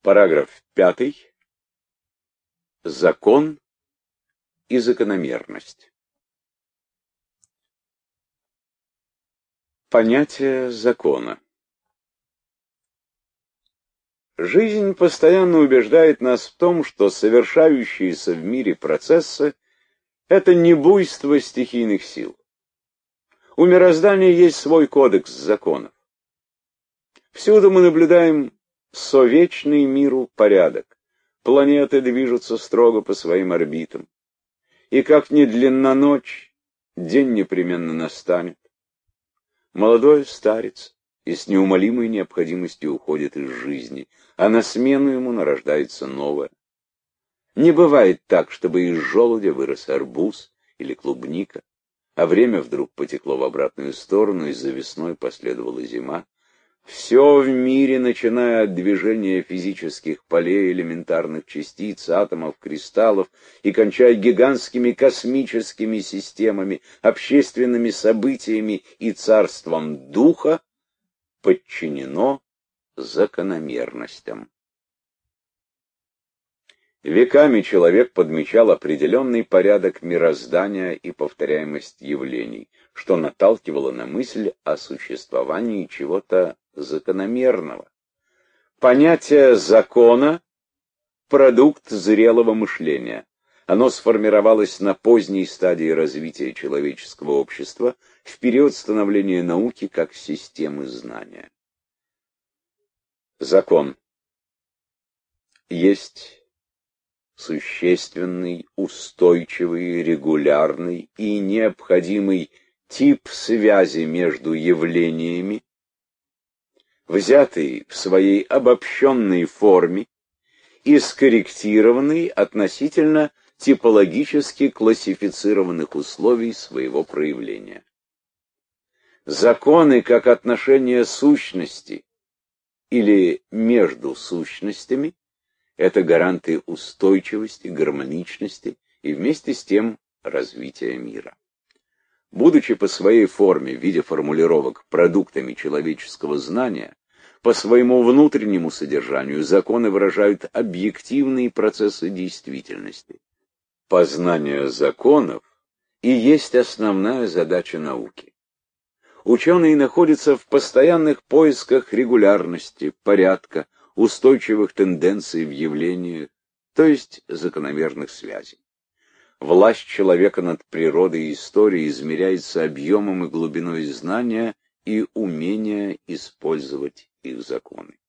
Параграф 5. Закон и закономерность. Понятие закона. Жизнь постоянно убеждает нас в том, что совершающиеся в мире процессы — это не буйство стихийных сил. У мироздания есть свой кодекс законов. Всюду мы наблюдаем совечный миру порядок. Планеты движутся строго по своим орбитам. И как ни длинна ночь, день непременно настанет. Молодой старец и с неумолимой необходимостью уходит из жизни, а на смену ему нарождается новое. Не бывает так, чтобы из желудя вырос арбуз или клубника, а время вдруг потекло в обратную сторону, и за весной последовала зима. Все в мире, начиная от движения физических полей, элементарных частиц, атомов, кристаллов и кончая гигантскими космическими системами, общественными событиями и царством духа, подчинено закономерностям. Веками человек подмечал определенный порядок мироздания и повторяемость явлений, что наталкивало на мысль о существовании чего-то закономерного. Понятие закона — продукт зрелого мышления. Оно сформировалось на поздней стадии развития человеческого общества, в период становления науки как системы знания. Закон есть существенный, устойчивый, регулярный и необходимый тип связи между явлениями, взятый в своей обобщенной форме и скорректированный относительно типологически классифицированных условий своего проявления. Законы как отношение сущности или между сущностями — это гаранты устойчивости, гармоничности и вместе с тем развития мира. Будучи по своей форме в виде формулировок продуктами человеческого знания, по своему внутреннему содержанию законы выражают объективные процессы действительности. Познание законов и есть основная задача науки. Ученые находятся в постоянных поисках регулярности, порядка, устойчивых тенденций в явлениях, то есть закономерных связей. Власть человека над природой и историей измеряется объемом и глубиной знания и умения использовать их законы.